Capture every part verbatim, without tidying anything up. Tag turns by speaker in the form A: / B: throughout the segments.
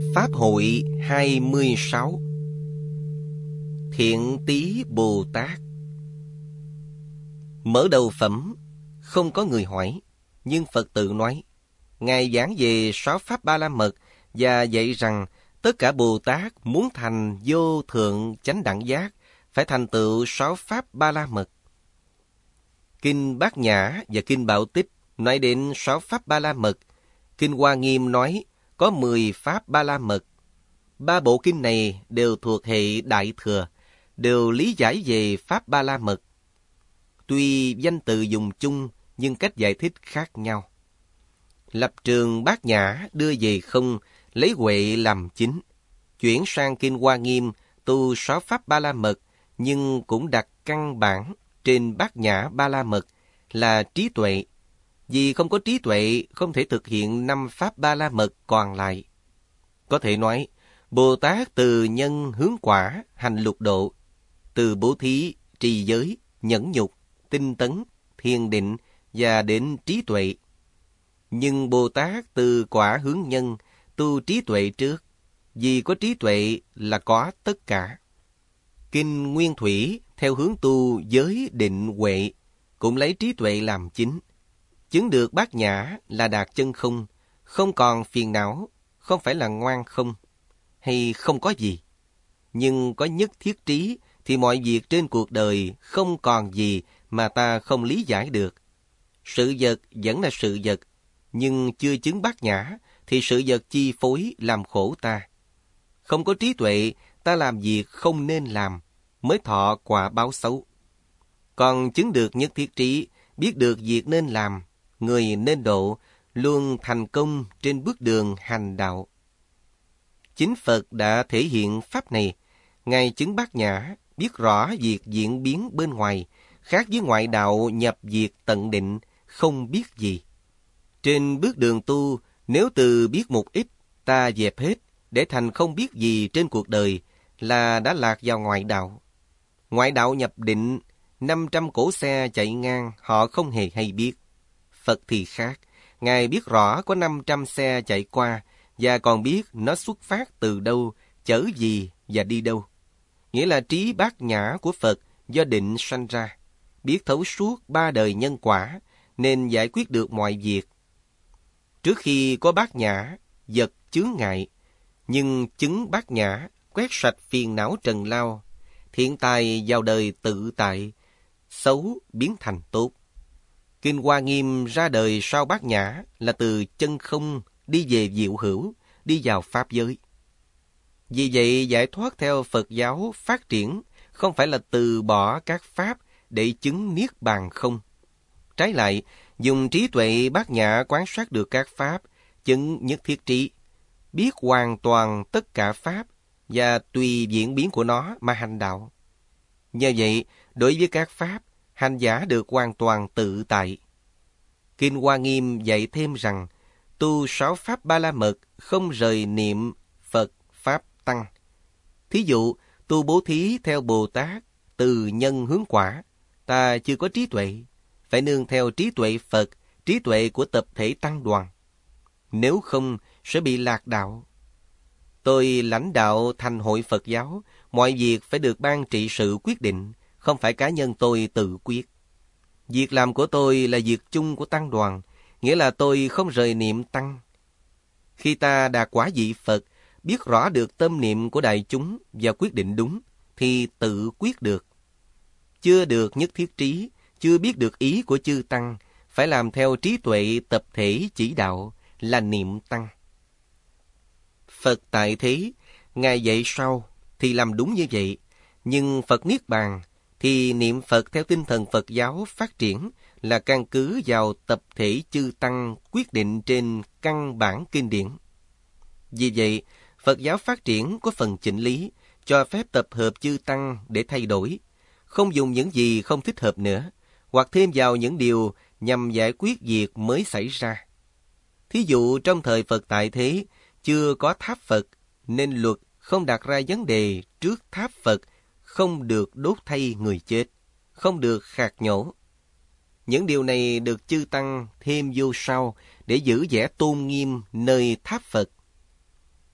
A: Pháp hội hai mươi sáu. Thiện Tý Bồ Tát. Mở đầu phẩm, không có người hỏi, nhưng Phật tự nói. Ngài giảng về sáu Pháp Ba La Mật và dạy rằng tất cả Bồ Tát muốn thành vô thượng chánh đẳng giác phải thành tựu sáu Pháp Ba La Mật. Kinh Bát Nhã và Kinh Bảo Tích nói đến sáu Pháp Ba La Mật. Kinh Hoa Nghiêm nói có mười Pháp Ba La Mật. Ba bộ kinh này đều thuộc hệ Đại Thừa, đều lý giải về Pháp Ba La Mật. Tuy danh từ dùng chung, nhưng cách giải thích khác nhau. Lập trường Bát Nhã đưa về không, lấy huệ làm chính. Chuyển sang Kinh Hoa Nghiêm, tu sáu Pháp Ba La Mật, nhưng cũng đặt căn bản trên Bát Nhã Ba La Mật là trí tuệ. Vì không có trí tuệ, không thể thực hiện năm Pháp Ba La Mật còn lại. Có thể nói, Bồ Tát từ nhân hướng quả, hành lục độ, từ bố thí, trì giới, nhẫn nhục, tinh tấn, thiền định và đến trí tuệ. Nhưng Bồ Tát từ quả hướng nhân, tu trí tuệ trước, vì có trí tuệ là có tất cả. Kinh Nguyên Thủy theo hướng tu giới định huệ, cũng lấy trí tuệ làm chính. Chứng được Bát Nhã là đạt chân không, không còn phiền não, không phải là ngoan không, hay không có gì. Nhưng có nhất thiết trí thì mọi việc trên cuộc đời không còn gì mà ta không lý giải được. Sự vật vẫn là sự vật, nhưng chưa chứng Bát Nhã thì sự vật chi phối làm khổ ta. Không có trí tuệ, ta làm việc không nên làm, mới thọ quả báo xấu. Còn chứng được nhất thiết trí, biết được việc nên làm, người nên độ, luôn thành công trên bước đường hành đạo. Chính Phật đã thể hiện pháp này. Ngài chứng Bát Nhã, biết rõ việc diễn biến bên ngoài, khác với ngoại đạo nhập diệt tận định, không biết gì. Trên bước đường tu, nếu từ biết một ít, ta dẹp hết, để thành không biết gì trên cuộc đời, là đã lạc vào ngoại đạo. Ngoại đạo nhập định, năm trăm cỗ xe chạy ngang, họ không hề hay biết. Phật thì khác, Ngài biết rõ có năm trăm xe chạy qua, và còn biết nó xuất phát từ đâu, chở gì và đi đâu. Nghĩa là trí Bát Nhã của Phật do định sanh ra, biết thấu suốt ba đời nhân quả, nên giải quyết được mọi việc. Trước khi có Bát Nhã, vật chướng ngại, nhưng chứng Bát Nhã quét sạch phiền não trần lao, thiện tài vào đời tự tại, xấu biến thành tốt. Kinh Hoa Nghiêm ra đời sau Bát Nhã là từ chân không đi về diệu hữu, đi vào pháp giới. Vì vậy, giải thoát theo Phật giáo phát triển không phải là từ bỏ các pháp để chứng niết bàn không. Trái lại, dùng trí tuệ Bát Nhã quán sát được các pháp, chứng nhất thiết trí, biết hoàn toàn tất cả pháp và tùy diễn biến của nó mà hành đạo. Nhờ vậy, đối với các pháp, hành giả được hoàn toàn tự tại. Kinh Hoa Nghiêm dạy thêm rằng, tu sáu Pháp Ba La Mật không rời niệm Phật, Pháp, Tăng. Thí dụ, tu bố thí theo Bồ Tát, từ nhân hướng quả, ta chưa có trí tuệ, phải nương theo trí tuệ Phật, trí tuệ của tập thể tăng đoàn. Nếu không, sẽ bị lạc đạo. Tôi lãnh đạo thành hội Phật giáo, mọi việc phải được ban trị sự quyết định, không phải cá nhân tôi tự quyết. Việc làm của tôi là việc chung của tăng đoàn, nghĩa là tôi không rời niệm tăng. Khi ta đạt quả vị Phật, biết rõ được tâm niệm của đại chúng và quyết định đúng, thì tự quyết được. Chưa được nhất thiết trí, chưa biết được ý của chư tăng, phải làm theo trí tuệ tập thể chỉ đạo là niệm tăng. Phật tại thế, Ngài dạy sau thì làm đúng như vậy, nhưng Phật Niết Bàn thì niệm Phật theo tinh thần Phật giáo phát triển là căn cứ vào tập thể chư tăng quyết định trên căn bản kinh điển. Vì vậy, Phật giáo phát triển có phần chỉnh lý, cho phép tập hợp chư tăng để thay đổi, không dùng những gì không thích hợp nữa, hoặc thêm vào những điều nhằm giải quyết việc mới xảy ra. Thí dụ trong thời Phật tại thế, chưa có tháp Phật, nên luật không đặt ra vấn đề trước tháp Phật không được đốt thay người chết, không được khạc nhổ. Những điều này được chư tăng thêm vô sau để giữ vẻ tôn nghiêm nơi tháp Phật.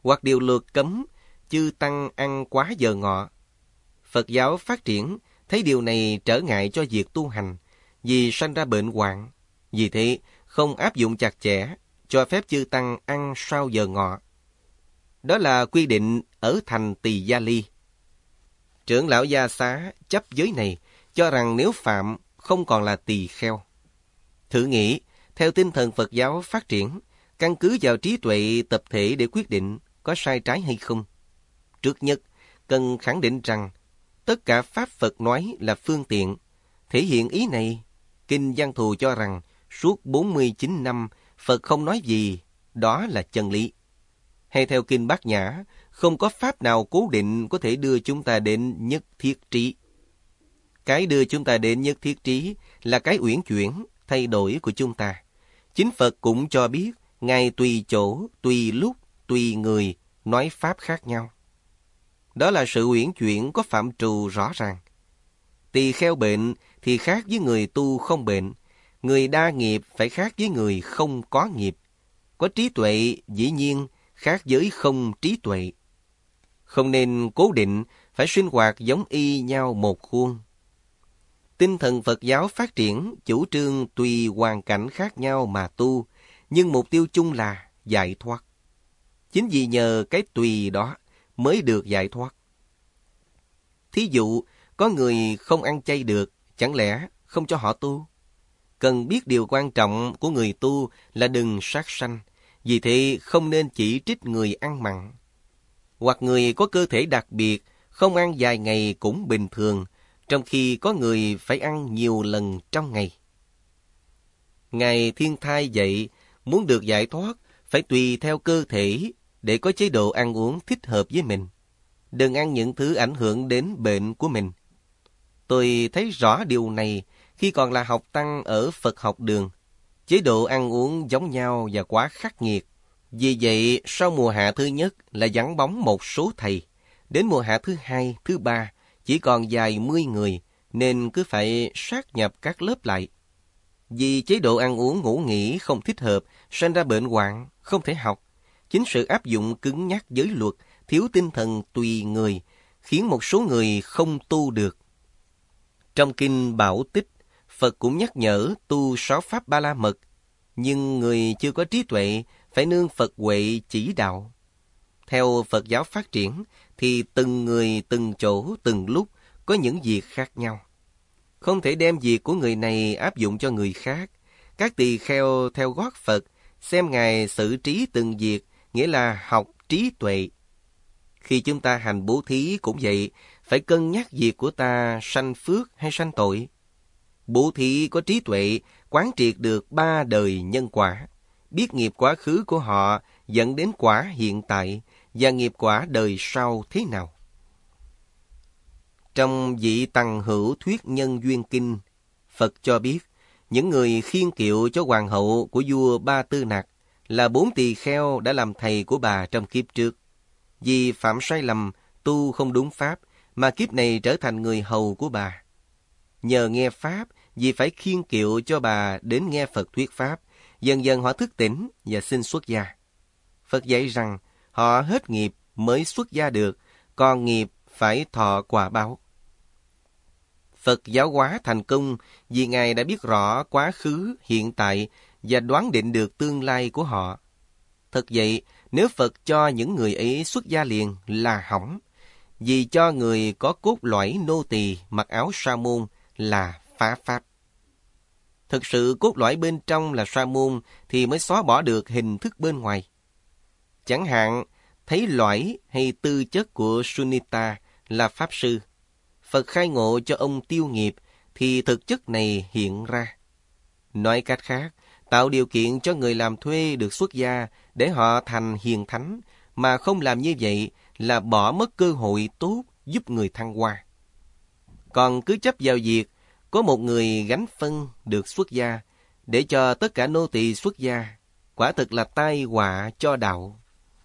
A: hoặc điều luật cấm chư tăng ăn quá giờ ngọ. Phật giáo phát triển thấy điều này trở ngại cho việc tu hành, vì sanh ra bệnh hoạn. Vì thế, không áp dụng chặt chẽ, cho phép chư tăng ăn sau giờ ngọ. Đó là quy định ở thành Tỳ Gia Ly. Trưởng lão Gia Xá chấp giới này, cho rằng nếu phạm không còn là tỳ kheo. Thử nghĩ, theo tinh thần Phật giáo phát triển, căn cứ vào trí tuệ tập thể để quyết định có sai trái hay không. Trước nhất, cần khẳng định rằng tất cả Pháp Phật nói là phương tiện. Thể hiện ý này, Kinh Văn Thù cho rằng suốt bốn mươi chín năm Phật không nói gì, đó là chân lý. Hay theo Kinh Bát Nhã, không có Pháp nào cố định có thể đưa chúng ta đến nhất thiết trí. Cái đưa chúng ta đến nhất thiết trí là cái uyển chuyển, thay đổi của chúng ta. Chính Phật cũng cho biết, Ngài tùy chỗ, tùy lúc, tùy người, nói Pháp khác nhau. Đó là sự uyển chuyển có phạm trù rõ ràng. Tỳ kheo bệnh thì khác với người tu không bệnh. Người đa nghiệp phải khác với người không có nghiệp. Có trí tuệ dĩ nhiên khác với không trí tuệ. Không nên cố định phải sinh hoạt giống y nhau một khuôn. Tinh thần Phật giáo phát triển chủ trương tùy hoàn cảnh khác nhau mà tu, nhưng mục tiêu chung là giải thoát. Chính vì nhờ cái tùy đó mới được giải thoát. Thí dụ, có người không ăn chay được, chẳng lẽ không cho họ tu? Cần biết điều quan trọng của người tu là đừng sát sanh, vì thế không nên chỉ trích người ăn mặn. Hoặc người có cơ thể đặc biệt, không ăn vài ngày cũng bình thường, trong khi có người phải ăn nhiều lần trong ngày. Ngài Thiên Thai dạy, muốn được giải thoát, phải tùy theo cơ thể để có chế độ ăn uống thích hợp với mình. Đừng ăn những thứ ảnh hưởng đến bệnh của mình. Tôi thấy rõ điều này khi còn là học tăng ở Phật học đường. Chế độ ăn uống giống nhau và quá khắc nghiệt. Vì vậy, sau mùa hạ thứ nhất là vắng bóng một số thầy. Đến mùa hạ thứ hai, thứ ba, chỉ còn vài mươi người, nên cứ phải sát nhập các lớp lại. Vì chế độ ăn uống ngủ nghỉ không thích hợp, sinh ra bệnh hoạn, không thể học. Chính sự áp dụng cứng nhắc giới luật, thiếu tinh thần tùy người, khiến một số người không tu được. Trong Kinh Bảo Tích, Phật cũng nhắc nhở tu sáu pháp ba la mật, nhưng người chưa có trí tuệ phải nương Phật huệ chỉ đạo. Theo Phật giáo phát triển, thì từng người, từng chỗ, từng lúc có những việc khác nhau. Không thể đem việc của người này áp dụng cho người khác. Các tỳ kheo theo gót Phật, xem Ngài xử trí từng việc, nghĩa là học trí tuệ. Khi chúng ta hành bố thí cũng vậy, phải cân nhắc việc của ta sanh phước hay sanh tội. Bố thí có trí tuệ, quán triệt được ba đời nhân quả, biết nghiệp quá khứ của họ dẫn đến quả hiện tại và nghiệp quả đời sau thế nào. Trong Vị Tằng Hữu Thuyết Nhân Duyên Kinh, Phật cho biết, những người khiêng kiệu cho hoàng hậu của vua Ba Tư Nặc là bốn tỳ kheo đã làm thầy của bà trong kiếp trước. Vì phạm sai lầm, tu không đúng pháp, mà kiếp này trở thành người hầu của bà. Nhờ nghe pháp, vì phải khiêng kiệu cho bà đến nghe Phật thuyết pháp, dần dần họ thức tỉnh và xin xuất gia. Phật dạy rằng, họ hết nghiệp mới xuất gia được, còn nghiệp phải thọ quả báo. Phật giáo hóa thành công vì Ngài đã biết rõ quá khứ, hiện tại và đoán định được tương lai của họ. Thật vậy, nếu Phật cho những người ấy xuất gia liền là hỏng, vì cho người có cốt lõi nô tỳ mặc áo sa môn là phá pháp. Thực sự cốt lõi bên trong là sa môn thì mới xóa bỏ được hình thức bên ngoài. Chẳng hạn, thấy lõi hay tư chất của Sunita là pháp sư. Phật khai ngộ cho ông tiêu nghiệp thì thực chất này hiện ra. Nói cách khác, tạo điều kiện cho người làm thuê được xuất gia để họ thành hiền thánh, mà không làm như vậy là bỏ mất cơ hội tốt giúp người thăng hoa. Còn cứ chấp vào việc có một người gánh phân được xuất gia để cho tất cả nô tỳ xuất gia, quả thực là tai họa cho đạo.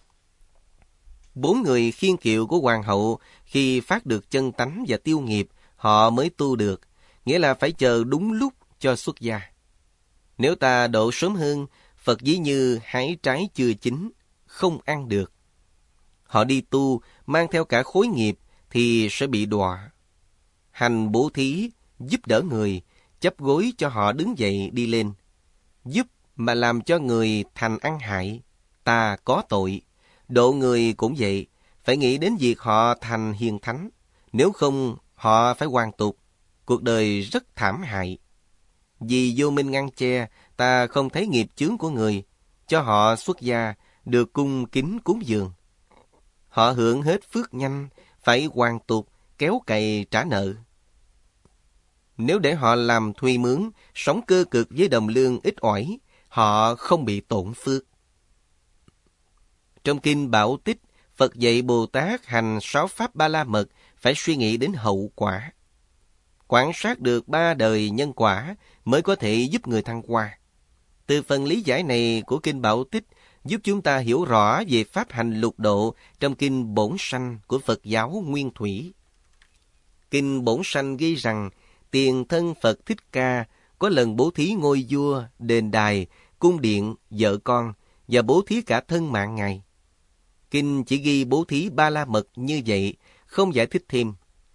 A: Bốn người khiêng kiệu của hoàng hậu khi phát được chân tánh và tiêu nghiệp, họ mới tu được, nghĩa là phải chờ đúng lúc cho xuất gia. Nếu ta độ sớm hơn, Phật ví như hái trái chưa chín, không ăn được. Họ đi tu, mang theo cả khối nghiệp, thì sẽ bị đọa. Hành bố thí, giúp đỡ người, chắp gối cho họ đứng dậy đi lên. Giúp mà làm cho người thành ăn hại, ta có tội. Độ người cũng vậy, phải nghĩ đến việc họ thành hiền thánh. Nếu không, họ phải hoàn tục. Cuộc đời rất thảm hại. Vì vô minh ngăn che, ta không thấy nghiệp chướng của người. Cho họ xuất gia, được cung kính cúng dường. Họ hưởng hết phước nhanh, phải hoàn tục, kéo cày trả nợ. Nếu để họ làm thuê mướn, sống cơ cực với đồng lương ít ỏi, họ không bị tổn phước. Trong Kinh Bảo Tích, Phật dạy Bồ Tát hành sáu pháp ba la mật phải suy nghĩ đến hậu quả. Quan sát được ba đời nhân quả mới có thể giúp người thăng hoa. Từ phần lý giải này của Kinh Bảo Tích giúp chúng ta hiểu rõ về pháp hành lục độ trong Kinh Bổn Sanh của Phật giáo Nguyên Thủy. Kinh Bổn Sanh ghi rằng tiền thân Phật Thích Ca có lần bố thí ngôi vua, đền đài, cung điện, vợ con và bố thí cả thân mạng Ngài. Kinh chỉ ghi bố thí ba la mật như vậy, không giải thích thêm.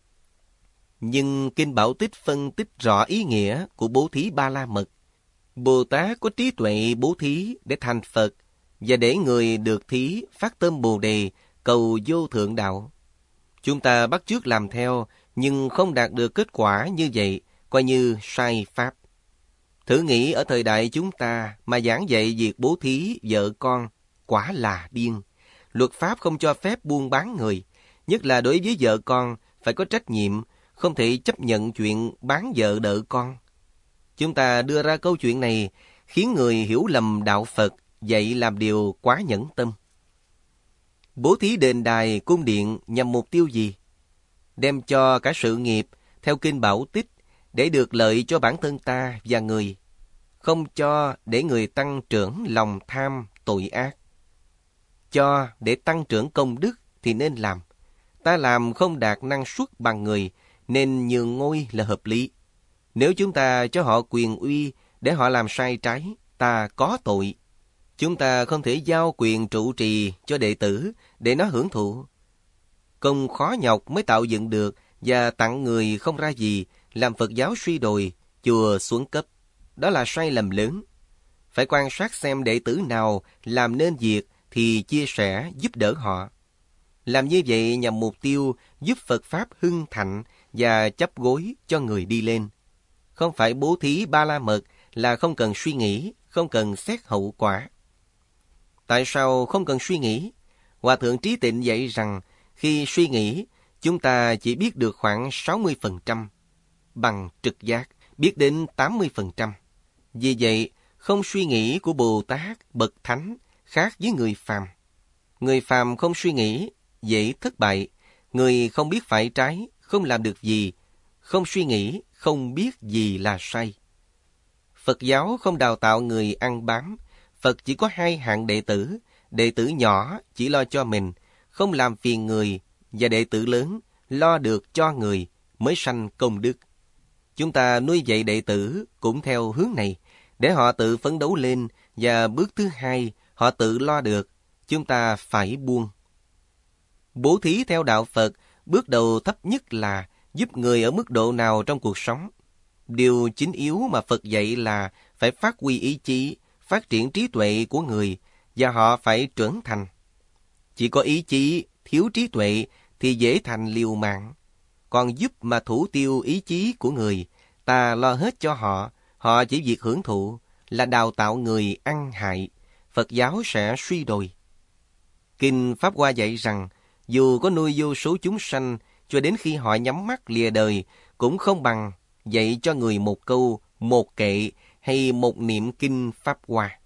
A: Nhưng Kinh Bảo Tích phân tích rõ ý nghĩa của bố thí ba la mật. Bồ Tát có trí tuệ bố thí để thành Phật và để người được thí phát tâm Bồ Đề cầu vô thượng đạo. Chúng ta bắt chước làm theo nhưng không đạt được kết quả như vậy, coi như sai pháp. Thử nghĩ ở thời đại chúng ta mà giảng dạy việc bố thí vợ con, quả là điên. Luật pháp không cho phép buôn bán người, nhất là đối với vợ con phải có trách nhiệm, không thể chấp nhận chuyện bán vợ đợ con. Chúng ta đưa ra câu chuyện này khiến người hiểu lầm đạo Phật, dạy làm điều quá nhẫn tâm. Bố thí đền đài, cung điện nhằm mục tiêu gì? Đem cho cả sự nghiệp, theo Kinh Bảo Tích, để được lợi cho bản thân ta và người. Không cho để người tăng trưởng lòng tham, tội ác. Cho để tăng trưởng công đức thì nên làm. Ta làm không đạt năng suất bằng người, nên nhường ngôi là hợp lý. Nếu chúng ta cho họ quyền uy để họ làm sai trái, ta có tội. Chúng ta không thể giao quyền trụ trì cho đệ tử để nó hưởng thụ. Công khó nhọc mới tạo dựng được và tặng người không ra gì, làm Phật giáo suy đồi, chùa xuống cấp. Đó là sai lầm lớn. Phải quan sát xem đệ tử nào làm nên việc thì chia sẻ giúp đỡ họ. Làm như vậy nhằm mục tiêu giúp Phật Pháp hưng thịnh và chắp gối cho người đi lên. Không phải bố thí ba la mật là không cần suy nghĩ, không cần xét hậu quả. Tại sao không cần suy nghĩ? Hòa Thượng Trí Tịnh dạy rằng khi suy nghĩ, chúng ta chỉ biết được khoảng sáu mươi phần trăm, bằng trực giác, biết đến tám mươi phần trăm. Vì vậy, không suy nghĩ của Bồ Tát, Bậc Thánh khác với người phàm. Người phàm không suy nghĩ, dễ thất bại. Người không biết phải trái, không làm được gì. Không suy nghĩ, không biết gì là sai. Phật giáo không đào tạo người ăn bám. Phật chỉ có hai hạng đệ tử. Đệ tử nhỏ chỉ lo cho mình, không làm phiền người, và đệ tử lớn lo được cho người mới sanh công đức. Chúng ta nuôi dạy đệ tử cũng theo hướng này, để họ tự phấn đấu lên, và bước thứ hai, họ tự lo được, chúng ta phải buông. Bố thí theo đạo Phật, bước đầu thấp nhất là giúp người ở mức độ nào trong cuộc sống. Điều chính yếu mà Phật dạy là phải phát huy ý chí, phát triển trí tuệ của người, và họ phải trưởng thành. Chỉ có ý chí, thiếu trí tuệ thì dễ thành liều mạng. Còn giúp mà thủ tiêu ý chí của người, ta lo hết cho họ, họ chỉ việc hưởng thụ, là đào tạo người ăn hại, Phật giáo sẽ suy đồi. Kinh Pháp Hoa dạy rằng, dù có nuôi vô số chúng sanh, cho đến khi họ nhắm mắt lìa đời, cũng không bằng dạy cho người một câu, một kệ hay một niệm kinh Pháp Hoa.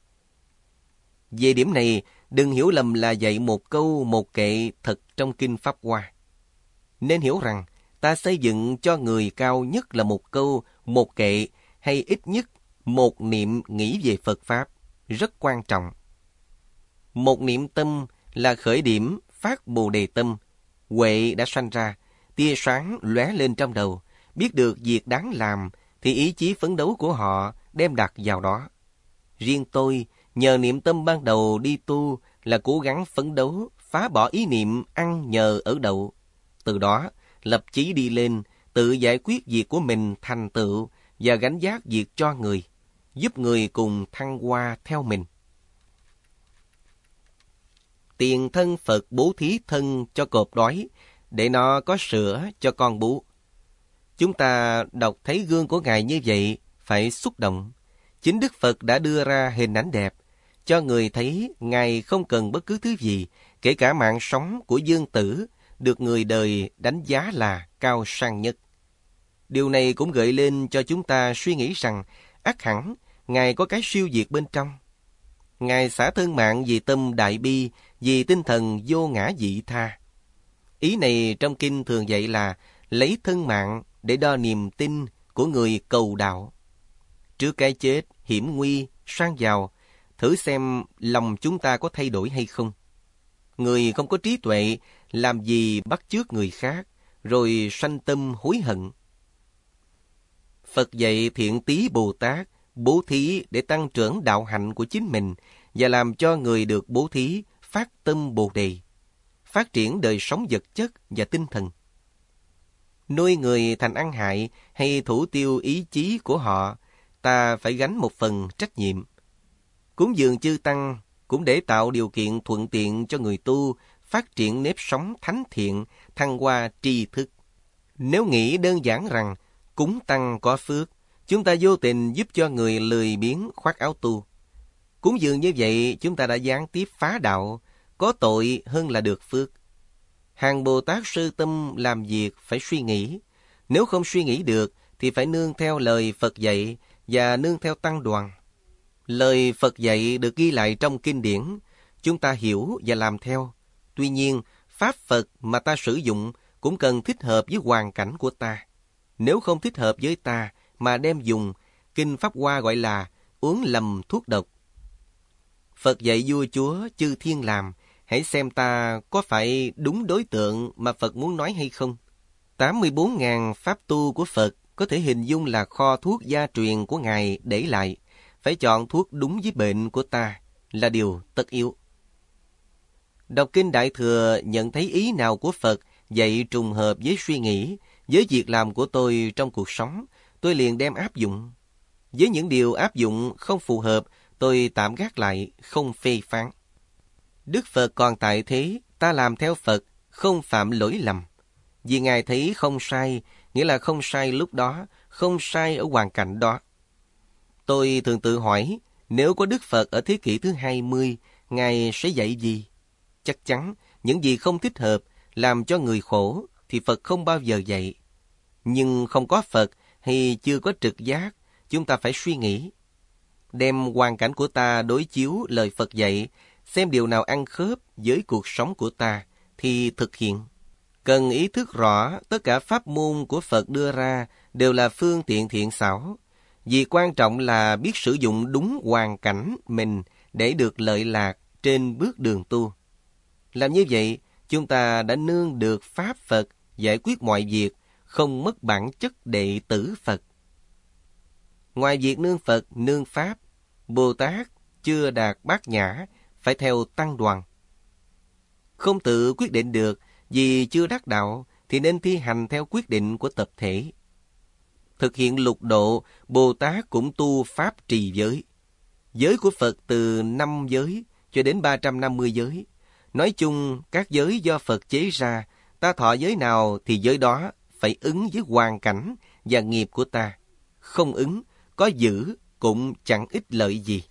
A: Về điểm này, đừng hiểu lầm là dạy một câu, một kệ thật trong kinh Pháp Hoa. Nên hiểu rằng, ta xây dựng cho người cao nhất là một câu, một kệ, hay ít nhất một niệm nghĩ về Phật Pháp, rất quan trọng. Một niệm tâm là khởi điểm phát Bồ Đề tâm, huệ đã sanh ra, tia sáng lóe lên trong đầu, biết được việc đáng làm thì ý chí phấn đấu của họ đem đặt vào đó. Riêng tôi, nhờ niệm tâm ban đầu đi tu là cố gắng phấn đấu, phá bỏ ý niệm ăn nhờ ở đậu. Từ đó, lập chí đi lên, tự giải quyết việc của mình thành tựu và gánh vác việc cho người, giúp người cùng thăng hoa theo mình. Tiền thân Phật bố thí thân cho cọp đói, để nó có sữa cho con bú. Chúng ta đọc thấy gương của Ngài như vậy, phải xúc động. Chính Đức Phật đã đưa ra hình ảnh đẹp, cho người thấy Ngài không cần bất cứ thứ gì, kể cả mạng sống của dương tử, được người đời đánh giá là cao sang nhất. Điều này cũng gợi lên cho chúng ta suy nghĩ rằng, ắt hẳn, Ngài có cái siêu việt bên trong. Ngài xả thân mạng vì tâm đại bi, vì tinh thần vô ngã vị tha. Ý này trong kinh thường dạy là lấy thân mạng để đo niềm tin của người cầu đạo. Trước cái chết, hiểm nguy, sang giàu, thử xem lòng chúng ta có thay đổi hay không. Người không có trí tuệ, làm gì bắt chước người khác, rồi sanh tâm hối hận. Phật dạy Thiện Tý Bồ Tát bố thí để tăng trưởng đạo hạnh của chính mình và làm cho người được bố thí phát tâm Bồ Đề, phát triển đời sống vật chất và tinh thần. Nuôi người thành ăn hại hay thủ tiêu ý chí của họ, ta phải gánh một phần trách nhiệm. Cúng dường chư tăng cũng để tạo điều kiện thuận tiện cho người tu phát triển nếp sống thánh thiện, thăng hoa tri thức. Nếu nghĩ đơn giản rằng cúng tăng có phước, chúng ta vô tình giúp cho người lười biếng khoác áo tu. Cúng dường như vậy, chúng ta đã gián tiếp phá đạo, có tội hơn là được phước. Hàng Bồ Tát sơ tâm làm việc phải suy nghĩ. Nếu không suy nghĩ được, thì phải nương theo lời Phật dạy và nương theo tăng đoàn. Lời Phật dạy được ghi lại trong kinh điển, chúng ta hiểu và làm theo. Tuy nhiên, Pháp Phật mà ta sử dụng cũng cần thích hợp với hoàn cảnh của ta. Nếu không thích hợp với ta mà đem dùng, Kinh Pháp Hoa gọi là uống lầm thuốc độc. Phật dạy vua chúa chư thiên làm, hãy xem ta có phải đúng đối tượng mà Phật muốn nói hay không. tám mươi bốn nghìn pháp tu của Phật có thể hình dung là kho thuốc gia truyền của Ngài để lại. Phải chọn thuốc đúng với bệnh của ta là điều tất yếu. Đọc Kinh Đại Thừa nhận thấy ý nào của Phật dạy trùng hợp với suy nghĩ, với việc làm của tôi trong cuộc sống, tôi liền đem áp dụng. Với những điều áp dụng không phù hợp, tôi tạm gác lại, không phê phán. Đức Phật còn tại thế, ta làm theo Phật, không phạm lỗi lầm. Vì Ngài thấy không sai, nghĩa là không sai lúc đó, không sai ở hoàn cảnh đó. Tôi thường tự hỏi, nếu có Đức Phật ở thế kỷ thứ hai mươi, Ngài sẽ dạy gì? Chắc chắn, những gì không thích hợp, làm cho người khổ, thì Phật không bao giờ dạy. Nhưng không có Phật hay chưa có trực giác, chúng ta phải suy nghĩ. Đem hoàn cảnh của ta đối chiếu lời Phật dạy, xem điều nào ăn khớp với cuộc sống của ta, thì thực hiện. Cần ý thức rõ tất cả pháp môn của Phật đưa ra đều là phương tiện thiện xảo. Vì quan trọng là biết sử dụng đúng hoàn cảnh mình để được lợi lạc trên bước đường tu. Làm như vậy, chúng ta đã nương được Pháp Phật giải quyết mọi việc, không mất bản chất đệ tử Phật. Ngoài việc nương Phật, nương Pháp, Bồ Tát chưa đạt bát nhã, phải theo tăng đoàn. Không tự quyết định được vì chưa đắc đạo thì nên thi hành theo quyết định của tập thể. Thực hiện lục độ, Bồ Tát cũng tu Pháp trì giới. Giới của Phật từ năm giới cho đến ba trăm năm mươi giới. Nói chung, các giới do Phật chế ra, ta thọ giới nào thì giới đó phải ứng với hoàn cảnh và nghiệp của ta. Không ứng, có giữ cũng chẳng ích lợi gì.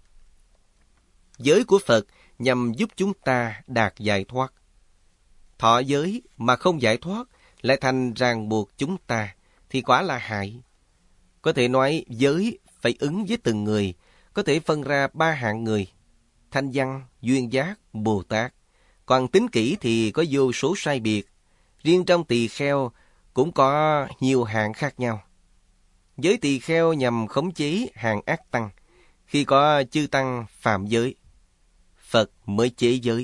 A: Giới của Phật nhằm giúp chúng ta đạt giải thoát. Thọ giới mà không giải thoát lại thành ràng buộc chúng ta, thì quả là hại. Có thể nói giới phải ứng với từng người, có thể phân ra ba hạng người: thanh văn, duyên giác, Bồ Tát. Còn tính kỹ thì có vô số sai biệt. Riêng trong tỳ kheo cũng có nhiều hạng khác nhau. Giới tỳ kheo nhằm khống chế hàng ác tăng. Khi có chư tăng phạm giới, Phật mới chế giới.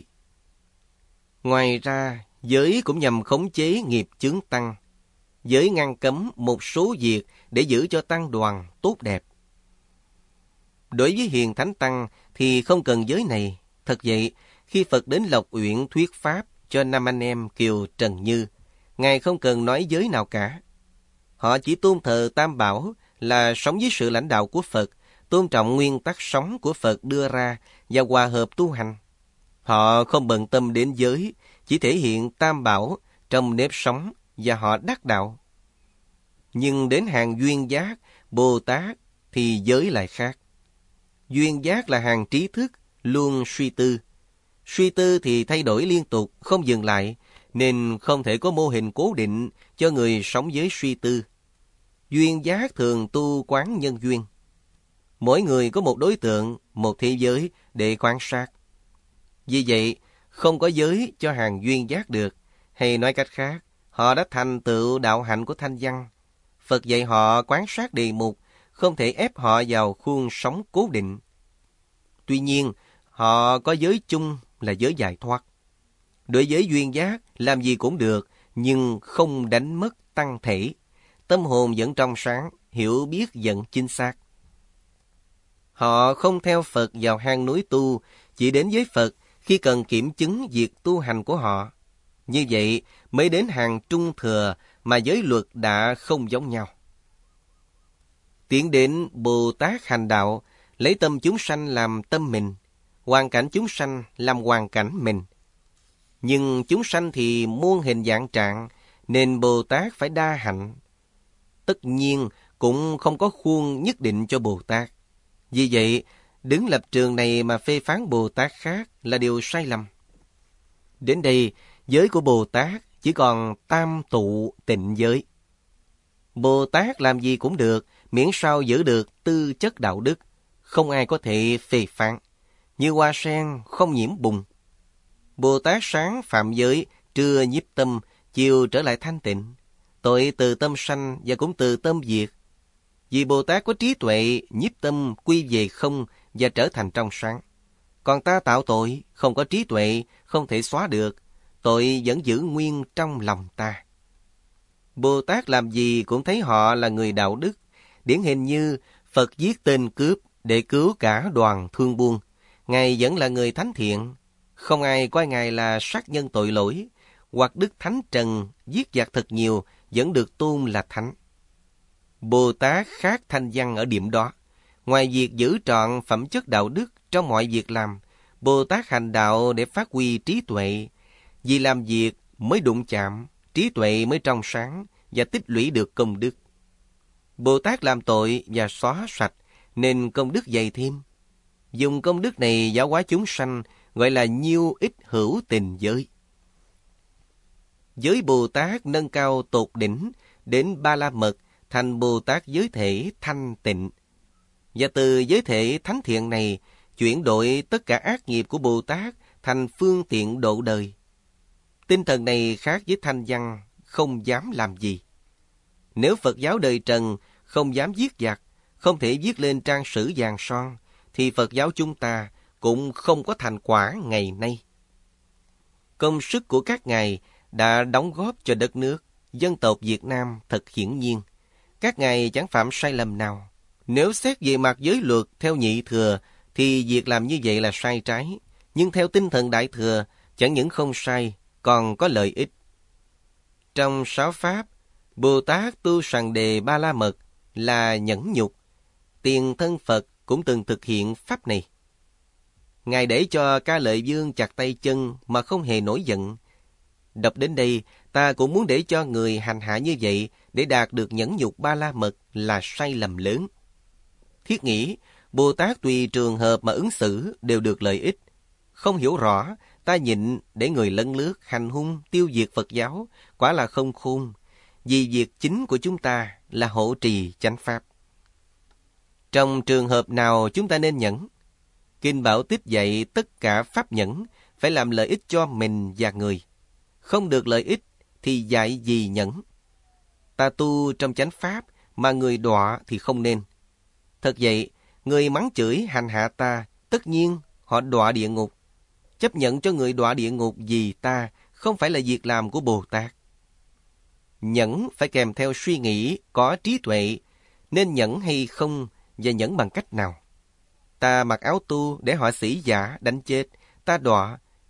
A: Ngoài ra, giới cũng nhằm khống chế nghiệp chướng tăng. Giới ngăn cấm một số việc để giữ cho tăng đoàn tốt đẹp. Đối với hiền thánh tăng thì không cần giới này. Thật vậy, Khi Phật đến Lộc Uyển thuyết pháp cho năm anh em Kiều Trần Như, Ngài không cần nói giới nào cả. Họ chỉ tôn thờ Tam Bảo là sống dưới sự lãnh đạo của Phật, tôn trọng nguyên tắc sống của Phật đưa ra và hòa hợp tu hành. Họ không bận tâm đến giới, chỉ thể hiện Tam Bảo trong nếp sống và họ đắc đạo. Nhưng đến hàng duyên giác, Bồ Tát thì giới lại khác. Duyên giác là hàng trí thức, luôn suy tư. Suy tư thì thay đổi liên tục, không dừng lại, nên không thể có mô hình cố định cho người sống với suy tư. Duyên giác thường tu quán nhân duyên. Mỗi người có một đối tượng, một thế giới để quan sát. Vì vậy, không có giới cho hàng duyên giác được, hay nói cách khác, họ đã thành tựu đạo hạnh của thanh văn. Phật dạy họ quan sát đề mục, không thể ép họ vào khuôn sống cố định. Tuy nhiên, họ có giới chung là giới giải thoát. Đối với duyên giác, làm gì cũng được, nhưng không đánh mất tăng thể. Tâm hồn vẫn trong sáng, hiểu biết vẫn chính xác. Họ không theo Phật vào hang núi tu, chỉ đến với Phật khi cần kiểm chứng việc tu hành của họ. Như vậy mới đến hàng trung thừa mà giới luật đã không giống nhau. Tiến đến Bồ Tát hành đạo, lấy tâm chúng sanh làm tâm mình, hoàn cảnh chúng sanh làm hoàn cảnh mình. Nhưng chúng sanh thì muôn hình dạng trạng, nên Bồ Tát phải đa hạnh. Tất nhiên cũng không có khuôn nhất định cho Bồ Tát. Vì vậy, đứng lập trường này mà phê phán Bồ Tát khác là điều sai lầm. Đến đây, giới của Bồ Tát chỉ còn tam tụ tịnh giới. Bồ Tát làm gì cũng được, miễn sao giữ được tư chất đạo đức, không ai có thể phê phán. Như hoa sen không nhiễm bùn. Bồ Tát sáng phạm giới, trưa nhiếp tâm, chiều trở lại thanh tịnh. Tội từ tâm sanh và cũng từ tâm diệt. Vì Bồ Tát có trí tuệ, nhiếp tâm quy về không và trở thành trong sáng. Còn ta tạo tội, không có trí tuệ, không thể xóa được. Tội vẫn giữ nguyên trong lòng ta. Bồ Tát làm gì cũng thấy họ là người đạo đức. Điển hình như Phật giết tên cướp để cứu cả đoàn thương buôn. Ngài vẫn là người thánh thiện. Không ai coi Ngài là sát nhân tội lỗi, hoặc Đức Thánh Trần giết giặc thật nhiều vẫn được tôn là thánh. Bồ Tát khác thanh văn ở điểm đó. Ngoài việc giữ trọn phẩm chất đạo đức trong mọi việc làm, Bồ Tát hành đạo để phát huy trí tuệ. Vì làm việc mới đụng chạm, trí tuệ mới trong sáng và tích lũy được công đức. Bồ Tát làm tội và xóa sạch, nên công đức dày thêm. Dùng công đức này giáo hóa chúng sanh, gọi là nhiêu ích hữu tình giới. Giới Bồ Tát nâng cao tột đỉnh, đến Ba La Mật, thành Bồ Tát giới thể thanh tịnh. Và từ giới thể thánh thiện này, chuyển đổi tất cả ác nghiệp của Bồ Tát thành phương tiện độ đời. Tinh thần này khác với thanh văn, không dám làm gì. Nếu Phật giáo đời Trần không dám giết giặc, không thể viết lên trang sử vàng son, thì Phật giáo chúng ta cũng không có thành quả ngày nay. Công sức của các ngài đã đóng góp cho đất nước, dân tộc Việt Nam thật hiển nhiên. Các ngài chẳng phạm sai lầm nào. Nếu xét về mặt giới luật theo nhị thừa, thì việc làm như vậy là sai trái. Nhưng theo tinh thần đại thừa, chẳng những không sai, còn có lợi ích. Trong sáu pháp, Bồ Tát tu sằng đề Ba La Mật là nhẫn nhục. Tiền thân Phật cũng từng thực hiện pháp này. Ngài để cho Ca Lợi Vương chặt tay chân mà không hề nổi giận. Đọc đến đây, ta cũng muốn để cho người hành hạ như vậy để đạt được nhẫn nhục Ba La Mật là sai lầm lớn. Thiết nghĩ, Bồ Tát tùy trường hợp mà ứng xử đều được lợi ích. Không hiểu rõ, ta nhịn để người lấn lướt, hành hung, tiêu diệt Phật giáo, quả là không khôn. Vì việc chính của chúng ta là hộ trì chánh pháp. Trong trường hợp nào chúng ta nên nhẫn? Kinh Bảo Tích dạy tất cả pháp nhẫn phải làm lợi ích cho mình và người. Không được lợi ích thì dạy gì nhẫn? Ta tu trong chánh pháp mà người đọa thì không nên. Thật vậy, người mắng chửi hành hạ ta, tất nhiên họ đọa địa ngục. Chấp nhận cho người đọa địa ngục vì ta không phải là việc làm của Bồ Tát. Nhẫn phải kèm theo suy nghĩ, có trí tuệ, nên nhẫn hay không và nhẫn bằng cách nào. Ta mặc áo tu để họ sĩ giả đánh chết, ta đọa,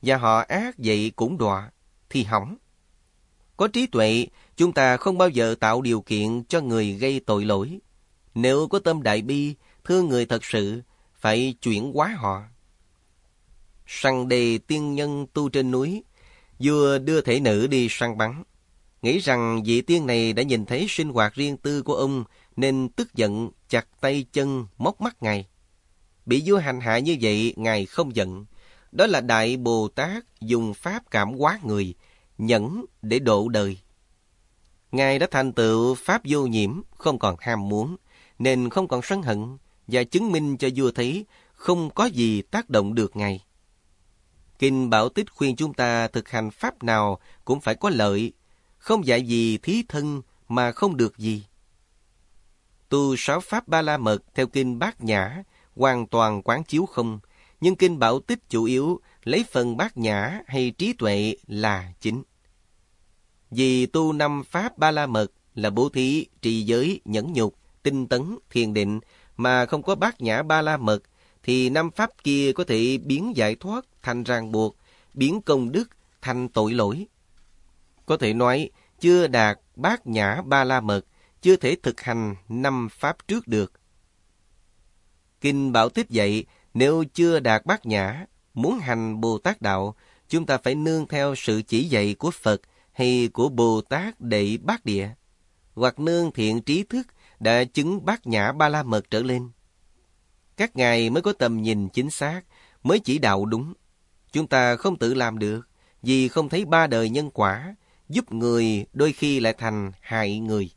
A: và họ ác vậy cũng đọa, thì hỏng. Có trí tuệ, chúng ta không bao giờ tạo điều kiện cho người gây tội lỗi. Nếu có tâm đại bi, thương người thật sự, phải chuyển hóa họ. Săn đề tiên nhân tu trên núi, vua đưa thể nữ đi săn bắn. Nghĩ rằng vị tiên này đã nhìn thấy sinh hoạt riêng tư của ông, nên tức giận, chặt tay chân, móc mắt Ngài. Bị vua hành hạ như vậy, Ngài không giận. Đó là Đại Bồ Tát dùng pháp cảm hóa người, nhẫn để độ đời. Ngài đã thành tựu pháp vô nhiễm, không còn ham muốn, nên không còn sân hận, và chứng minh cho vua thấy không có gì tác động được Ngài. Kinh Bảo Tích khuyên chúng ta thực hành pháp nào cũng phải có lợi, không dạy gì thí thân mà không được gì. Tu sáu pháp Ba La Mật theo kinh Bát Nhã hoàn toàn quán chiếu không, nhưng kinh Bảo Tích chủ yếu lấy phần Bát Nhã hay trí tuệ là chính. Vì tu năm pháp Ba La Mật là bố thí, trì giới, nhẫn nhục, tinh tấn, thiền định mà không có Bát Nhã Ba La Mật, thì năm pháp kia có thể biến giải thoát thành ràng buộc, biến công đức thành tội lỗi. Có thể nói, chưa đạt Bát Nhã Ba La Mật, chưa thể thực hành năm pháp trước được. Kinh Bảo Tích dạy, nếu chưa đạt Bát Nhã, muốn hành Bồ Tát Đạo, chúng ta phải nương theo sự chỉ dạy của Phật hay của Bồ Tát Đệ Bát Địa, hoặc nương thiện trí thức đã chứng Bát Nhã Ba La Mật trở lên. Các ngài mới có tầm nhìn chính xác, mới chỉ đạo đúng. Chúng ta không tự làm được, vì không thấy ba đời nhân quả, giúp người đôi khi lại thành hại người.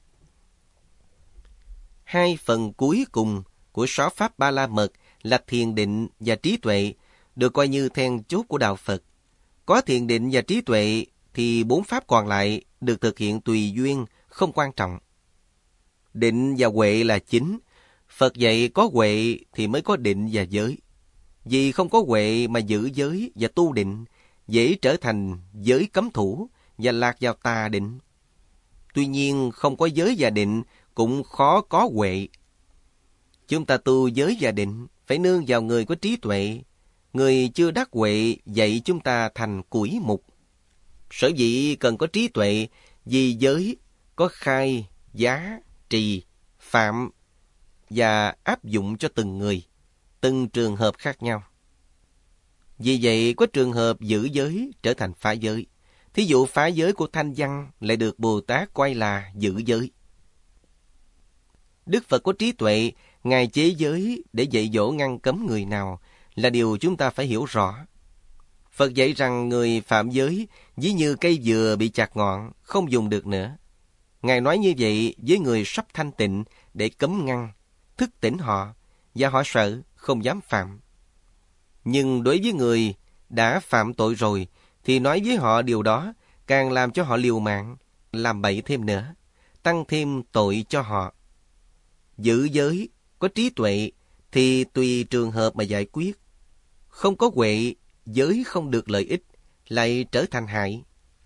A: Hai phần cuối cùng của sáu pháp Ba La Mật là thiền định và trí tuệ, được coi như then chốt của đạo Phật. Có thiền định và trí tuệ thì bốn pháp còn lại được thực hiện tùy duyên, không quan trọng. Định và huệ là chính. Phật dạy có huệ thì mới có định và giới. Vì không có huệ mà giữ giới và tu định, dễ trở thành giới cấm thủ và lạc vào tà định. Tuy nhiên không có giới và định cũng khó có huệ. Chúng ta tu giới và định phải nương vào người có trí tuệ. Người chưa đắc huệ dạy chúng ta thành củi mục. Sở dĩ cần có trí tuệ, vì giới có khai, giá, trì, phạm và áp dụng cho từng người, từng trường hợp khác nhau. Vì vậy có trường hợp giữ giới trở thành phá giới. Thí dụ phá giới của Thanh Văn lại được Bồ Tát coi là giữ giới. Đức Phật có trí tuệ, Ngài chế giới để dạy dỗ ngăn cấm người nào là điều chúng ta phải hiểu rõ. Phật dạy rằng người phạm giới ví như cây dừa bị chặt ngọn, không dùng được nữa. Ngài nói như vậy với người sắp thanh tịnh để cấm ngăn, thức tỉnh họ, và họ sợ, không dám phạm. Nhưng đối với người đã phạm tội rồi, thì nói với họ điều đó càng làm cho họ liều mạng, làm bậy thêm nữa, tăng thêm tội cho họ. Giữ giới, có trí tuệ, thì tùy trường hợp mà giải quyết. Không có huệ, giới không được lợi ích, lại trở thành hại.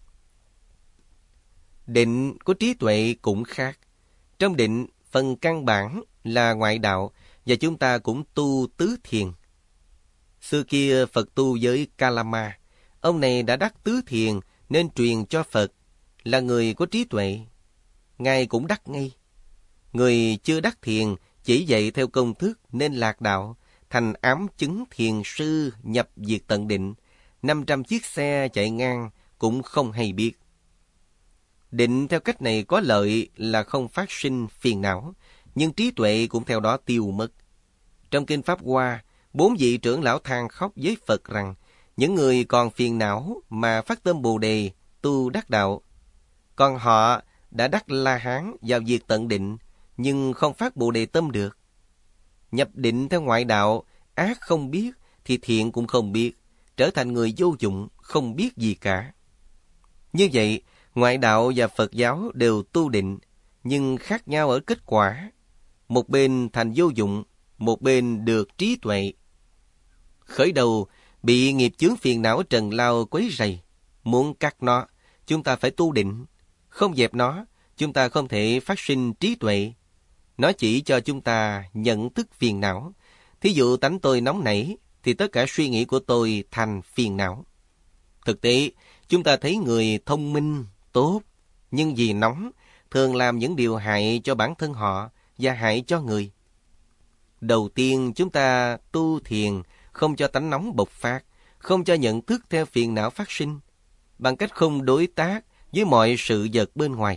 A: Định có trí tuệ cũng khác. Trong định, phần căn bản là ngoại đạo, và chúng ta cũng tu tứ thiền. Xưa kia Phật tu với Kalama. Ông này đã đắc tứ thiền nên truyền cho Phật, là người có trí tuệ. Ngài cũng đắc ngay. Người chưa đắc thiền chỉ dạy theo công thức nên lạc đạo, thành ám chứng thiền sư nhập diệt tận định. năm trăm chiếc xe chạy ngang cũng không hay biết. Định theo cách này có lợi là không phát sinh phiền não, nhưng trí tuệ cũng theo đó tiêu mất. Trong Kinh Pháp Hoa, bốn vị trưởng lão than khóc với Phật rằng những người còn phiền não mà phát tâm Bồ Đề tu đắc đạo. Còn họ đã đắc La Hán vào diệt tận định, nhưng không phát Bồ Đề tâm được. Nhập định theo ngoại đạo, ác không biết thì thiện cũng không biết, trở thành người vô dụng, không biết gì cả. Như vậy, ngoại đạo và Phật giáo đều tu định, nhưng khác nhau ở kết quả. Một bên thành vô dụng, một bên được trí tuệ. Khởi đầu bị nghiệp chướng phiền não trần lao quấy rầy, muốn cắt nó, chúng ta phải tu định. Không dẹp nó, chúng ta không thể phát sinh trí tuệ. Nó chỉ cho chúng ta nhận thức phiền não. Thí dụ tánh tôi nóng nảy, thì tất cả suy nghĩ của tôi thành phiền não. Thực tế, chúng ta thấy người thông minh, tốt, nhưng vì nóng, thường làm những điều hại cho bản thân họ và hại cho người. Đầu tiên, chúng ta tu thiền, không cho tánh nóng bộc phát, không cho nhận thức theo phiền não phát sinh, bằng cách không đối tác với mọi sự vật bên ngoài.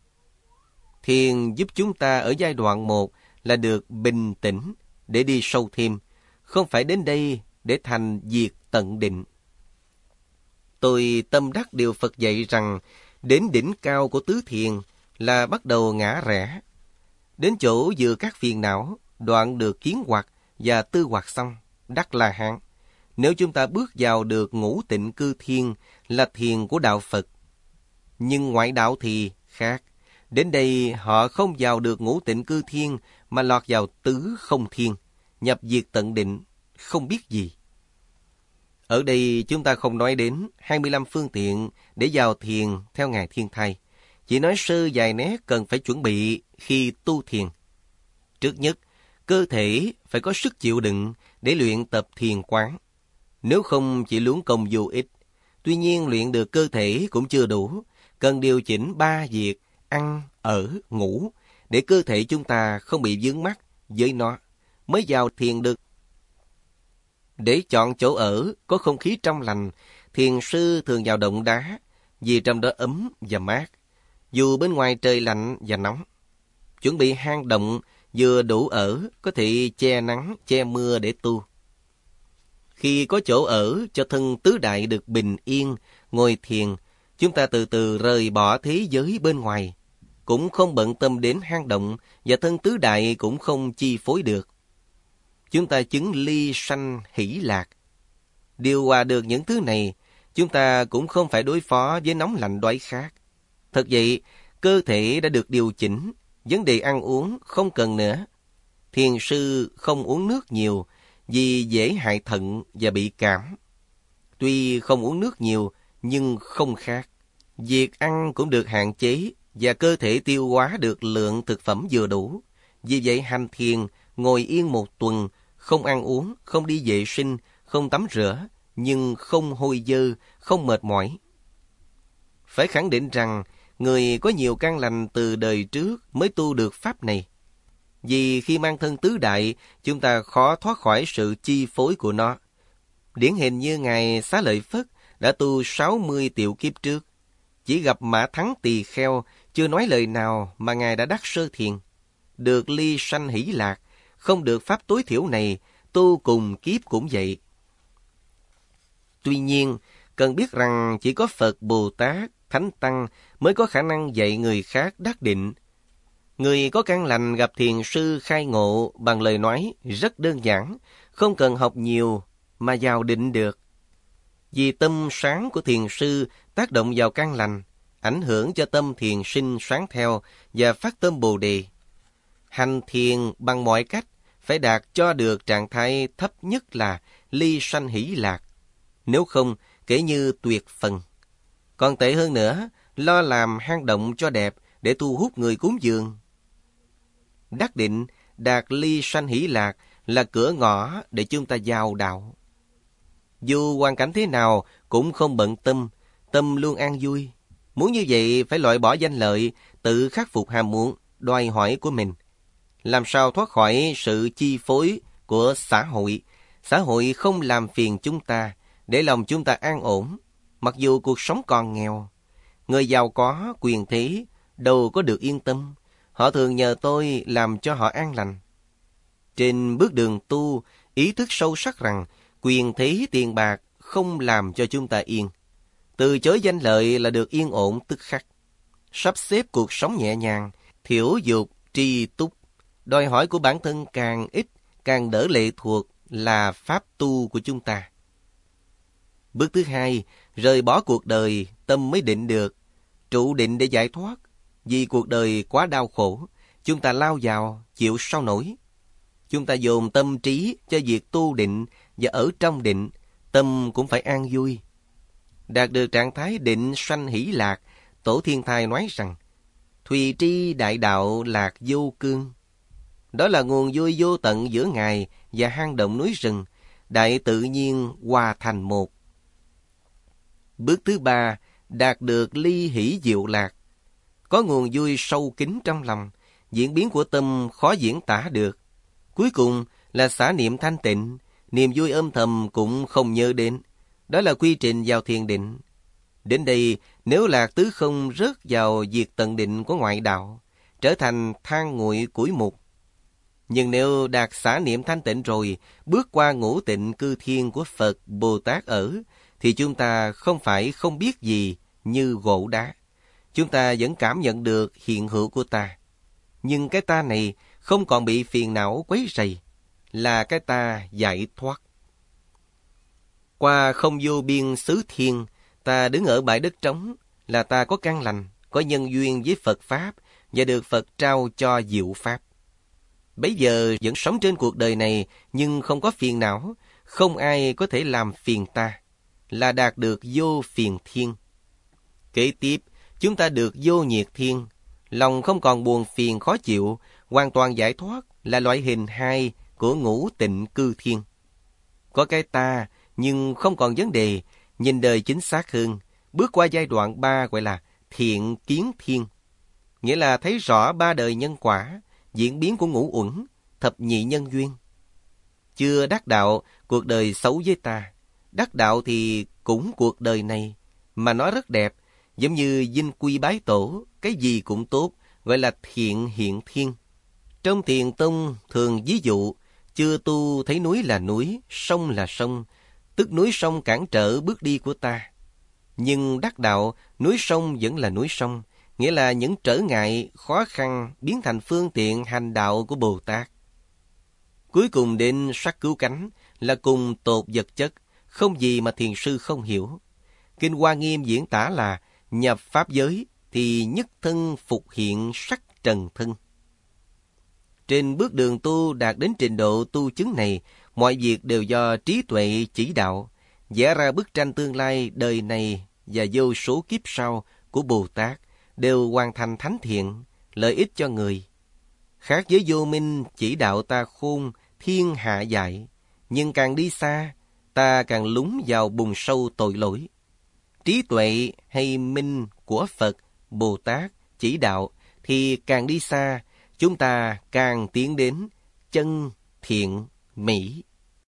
A: Thiền giúp chúng ta ở giai đoạn một là được bình tĩnh để đi sâu thêm, không phải đến đây để thành diệt tận định. Tôi tâm đắc điều Phật dạy rằng đến đỉnh cao của tứ thiền là bắt đầu ngã rẽ. Đến chỗ vừa các phiền não, đoạn được kiến hoặc và tư hoặc xong, đắc La Hán. Nếu chúng ta bước vào được ngũ tịnh cư thiên là thiền của đạo Phật. Nhưng ngoại đạo thì khác. Đến đây họ không vào được ngũ tịnh cư thiên mà lọt vào tứ không thiên, nhập diệt tận định, không biết gì. Ở đây chúng ta không nói đến hai mươi lăm phương tiện để vào thiền theo Ngài Thiên Thai. Chỉ nói sơ vài nét cần phải chuẩn bị khi tu thiền. Trước nhất, cơ thể phải có sức chịu đựng để luyện tập thiền quán. Nếu không chỉ luống công vô ích. Tuy nhiên luyện được cơ thể cũng chưa đủ. Cần điều chỉnh ba việc ăn, ở, ngủ để cơ thể chúng ta không bị vướng mắc với nó mới vào thiền được. Để chọn chỗ ở có không khí trong lành, thiền sư thường vào động đá vì trong đó ấm và mát, dù bên ngoài trời lạnh và nóng. Chuẩn bị hang động vừa đủ ở, có thể che nắng, che mưa để tu. Khi có chỗ ở cho thân tứ đại được bình yên, ngồi thiền, chúng ta từ từ rời bỏ thế giới bên ngoài, cũng không bận tâm đến hang động và thân tứ đại cũng không chi phối được. Chúng ta chứng ly sanh hỷ lạc. Điều hòa được những thứ này, chúng ta cũng không phải đối phó với nóng lạnh đói khát. Thật vậy, cơ thể đã được điều chỉnh, vấn đề ăn uống không cần nữa. Thiền sư không uống nước nhiều vì dễ hại thận và bị cảm. Tuy không uống nước nhiều nhưng không khát. Việc ăn cũng được hạn chế và cơ thể tiêu hóa được lượng thực phẩm vừa đủ. Vì vậy hành thiền, ngồi yên một tuần, không ăn uống, không đi vệ sinh, không tắm rửa, nhưng không hôi dơ, không mệt mỏi. Phải khẳng định rằng, người có nhiều căn lành từ đời trước mới tu được pháp này. Vì khi mang thân tứ đại, chúng ta khó thoát khỏi sự chi phối của nó. Điển hình như Ngài Xá Lợi Phất đã tu sáu mươi tiểu kiếp trước. Chỉ gặp Mã Thắng Tỳ Kheo, chưa nói lời nào mà Ngài đã đắc sơ thiền. Được ly sanh hỷ lạc, không được pháp tối thiểu này, tu cùng kiếp cũng vậy. Tuy nhiên, cần biết rằng chỉ có Phật, Bồ Tát, Thánh Tăng mới có khả năng dạy người khác đắc định. Người có căn lành gặp thiền sư khai ngộ bằng lời nói rất đơn giản, không cần học nhiều mà vào định được. Vì tâm sáng của thiền sư tác động vào căn lành, ảnh hưởng cho tâm thiền sinh sáng theo và phát tâm Bồ Đề. Hành thiền bằng mọi cách phải đạt cho được trạng thái thấp nhất là ly sanh hỷ lạc. Nếu không, kể như tuyệt phần. Còn tệ hơn nữa, lo làm hang động cho đẹp để thu hút người cúng dường. Đắc định, đạt ly sanh hỷ lạc là cửa ngõ để chúng ta vào đạo. Dù hoàn cảnh thế nào cũng không bận tâm, tâm luôn an vui. Muốn như vậy phải loại bỏ danh lợi, tự khắc phục ham muốn, đòi hỏi của mình. Làm sao thoát khỏi sự chi phối của xã hội? Xã hội không làm phiền chúng ta, để lòng chúng ta an ổn, mặc dù cuộc sống còn nghèo. Người giàu có, quyền thế, đâu có được yên tâm. Họ thường nhờ tôi làm cho họ an lành. Trên bước đường tu, ý thức sâu sắc rằng quyền thế tiền bạc không làm cho chúng ta yên. Từ chối danh lợi là được yên ổn tức khắc. Sắp xếp cuộc sống nhẹ nhàng, thiểu dục, tri túc. Đòi hỏi của bản thân càng ít, càng đỡ lệ thuộc là pháp tu của chúng ta. Bước thứ hai, rời bỏ cuộc đời, tâm mới định được. Trụ định để giải thoát. Vì cuộc đời quá đau khổ, chúng ta lao vào, chịu sao nổi. Chúng ta dồn tâm trí cho việc tu định và ở trong định, tâm cũng phải an vui. Đạt được trạng thái định sanh hỷ lạc, Tổ Thiên Thai nói rằng, Thùy tri đại đạo lạc vô cương. Đó là nguồn vui vô tận giữa Ngài và hang động núi rừng, đại tự nhiên hòa thành một. Bước thứ ba, đạt được ly hỷ diệu lạc. Có nguồn vui sâu kín trong lòng, diễn biến của tâm khó diễn tả được. Cuối cùng là xả niệm thanh tịnh, niềm vui âm thầm cũng không nhớ đến. Đó là quy trình vào thiền định. Đến đây, nếu lạc tứ không rớt vào việc tận định của ngoại đạo, trở thành than nguội củi mục. Nhưng nếu đạt xả niệm thanh tịnh rồi, bước qua ngũ tịnh cư thiên của Phật, Bồ Tát ở, thì chúng ta không phải không biết gì như gỗ đá. Chúng ta vẫn cảm nhận được hiện hữu của ta. Nhưng cái ta này không còn bị phiền não quấy rầy, là cái ta giải thoát. Qua không vô biên xứ thiên, ta đứng ở bãi đất trống, là ta có căn lành, có nhân duyên với Phật Pháp, và được Phật trao cho diệu Pháp. Bấy giờ vẫn sống trên cuộc đời này, nhưng không có phiền não, không ai có thể làm phiền ta, là đạt được vô phiền thiên. Kế tiếp, chúng ta được vô nhiệt thiên, lòng không còn buồn phiền khó chịu, hoàn toàn giải thoát, là loại hình hai của ngũ tịnh cư thiên. Có cái ta, nhưng không còn vấn đề, nhìn đời chính xác hơn, bước qua giai đoạn ba gọi là thiện kiến thiên. Nghĩa là thấy rõ ba đời nhân quả, diễn biến của ngũ uẩn, thập nhị nhân duyên. Chưa đắc đạo, cuộc đời xấu với ta. Đắc đạo thì cũng cuộc đời này, mà nói rất đẹp, giống như vinh quy bái tổ, cái gì cũng tốt, gọi là thiện hiện thiên. Trong Thiền Tông thường ví dụ, chưa tu thấy núi là núi, sông là sông, tức núi sông cản trở bước đi của ta. Nhưng đắc đạo, núi sông vẫn là núi sông, nghĩa là những trở ngại, khó khăn biến thành phương tiện hành đạo của Bồ Tát. Cuối cùng đến sắc cứu cánh là cùng tột vật chất, không gì mà thiền sư không hiểu. Kinh Hoa Nghiêm diễn tả là nhập pháp giới thì nhất thân phục hiện sắc trần thân. Trên bước đường tu đạt đến trình độ tu chứng này, mọi việc đều do trí tuệ chỉ đạo, vẽ ra bức tranh tương lai đời này và vô số kiếp sau của Bồ Tát đều hoàn thành thánh thiện, lợi ích cho người. Khác với vô minh chỉ đạo ta khôn, thiên hạ dại, nhưng càng đi xa, ta càng lún vào bùn sâu tội lỗi. Trí tuệ hay minh của Phật, Bồ Tát chỉ đạo thì càng đi xa, chúng ta càng tiến đến chân thiện mỹ.